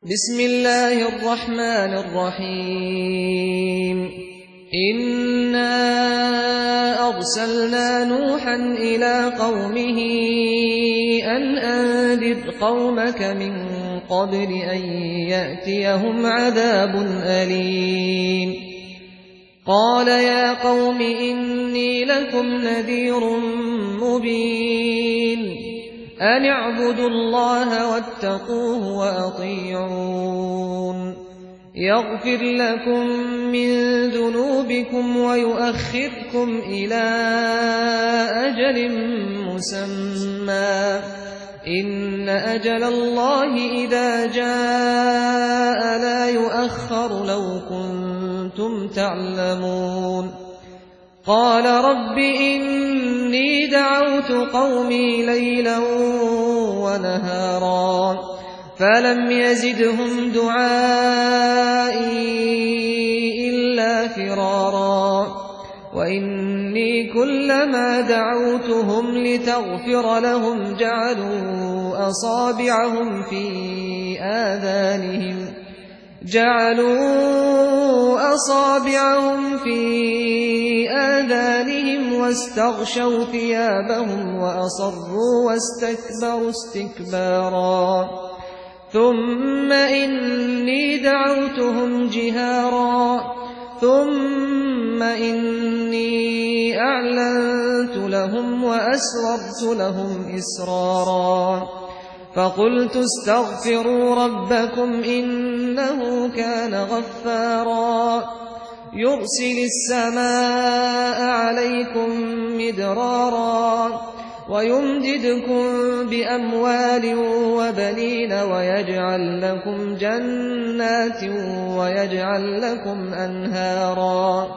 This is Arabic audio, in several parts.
بسم الله الرحمن الرحيم إنا أرسلنا نوحا إلى قومه أن أنذر قومك من قبل أن يأتيهم عذاب أليم قال يا قوم إني لكم نذير مبين أن اعبدوا الله واتقوه وأطيعون يغفر لكم من ذنوبكم ويؤخركم إلى أجل مسمى إن أجل الله إذا جاء لا يؤخر لو كنتم تعلمون قال رب إني دعوت قومي ليلا ونهارا فلم يزدهم دعائي إلا فرارا وإني كلما دعوتهم لتغفر لهم جعلوا أصابعهم في آذانهم واستغشوا ثيابهم وأصروا واستكبروا استكبارا ثم إني دعوتهم جهارا ثم إني أعلنت لهم وأسررت لهم إسرارا فقلت استغفروا ربكم إنه كان غفارا يرسل السماء عليكم مدرارا ويمددكم بأموال وبنين ويجعل لكم جنات ويجعل لكم أنهارا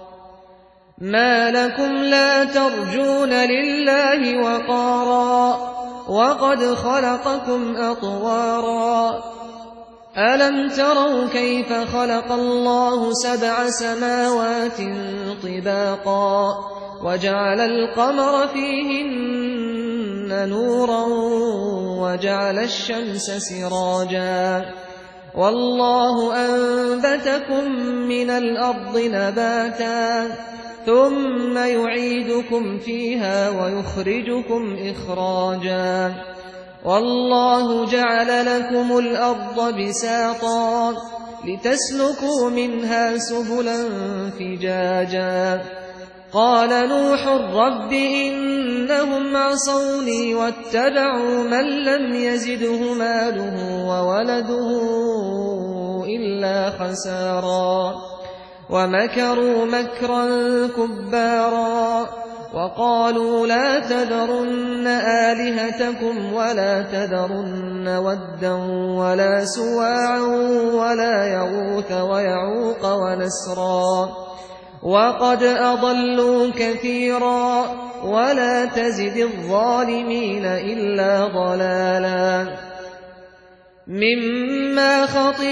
ما لكم لا ترجون لله وقارا وقد خلقكم أطوارا ألم تروا كيف خلق الله 7 سماوات طباقا وجعل القمر فيهن نورا وجعل الشمس سراجا والله أنبتكم من الأرض نباتا ثم يعيدكم فيها ويخرجكم إخراجا والله جعل لكم الأرض بساطا لتسلكوا منها سبلا فجاجا قال نوح رب إنهم عصوني واتبعوا من لم يزده ماله وولده إلا خسارا ومكروا مكرا كبارا وقالوا لا تذرن آلهتكم ولا تذرن ودا ولا سواعا ولا يغوث ويعوق ونسرا وقد أضلوا كثيرا ولا تزد الظالمين إلا ضلالا مما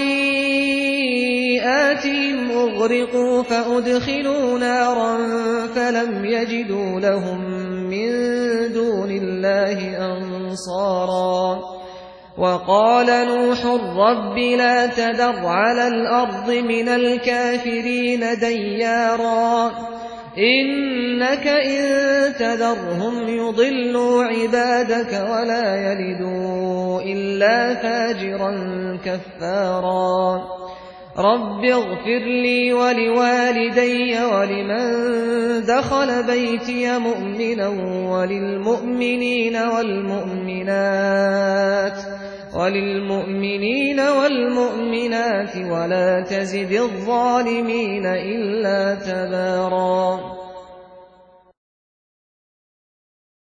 خطيئاتهم أغرقوا فأدخلوا نارا فلم يجدوا لهم من دون الله أنصارا وقال نوح رب لا تذر على الأرض من الكافرين ديارا إنك إن تذرهم يضلوا عبادك ولا يلدوا إلا فاجرا كفارا رب اغفر لي ولوالدي ولمن دخل بيتي مؤمنا وللمؤمنين والمؤمنات ولا تزد الظالمين إلا تبارا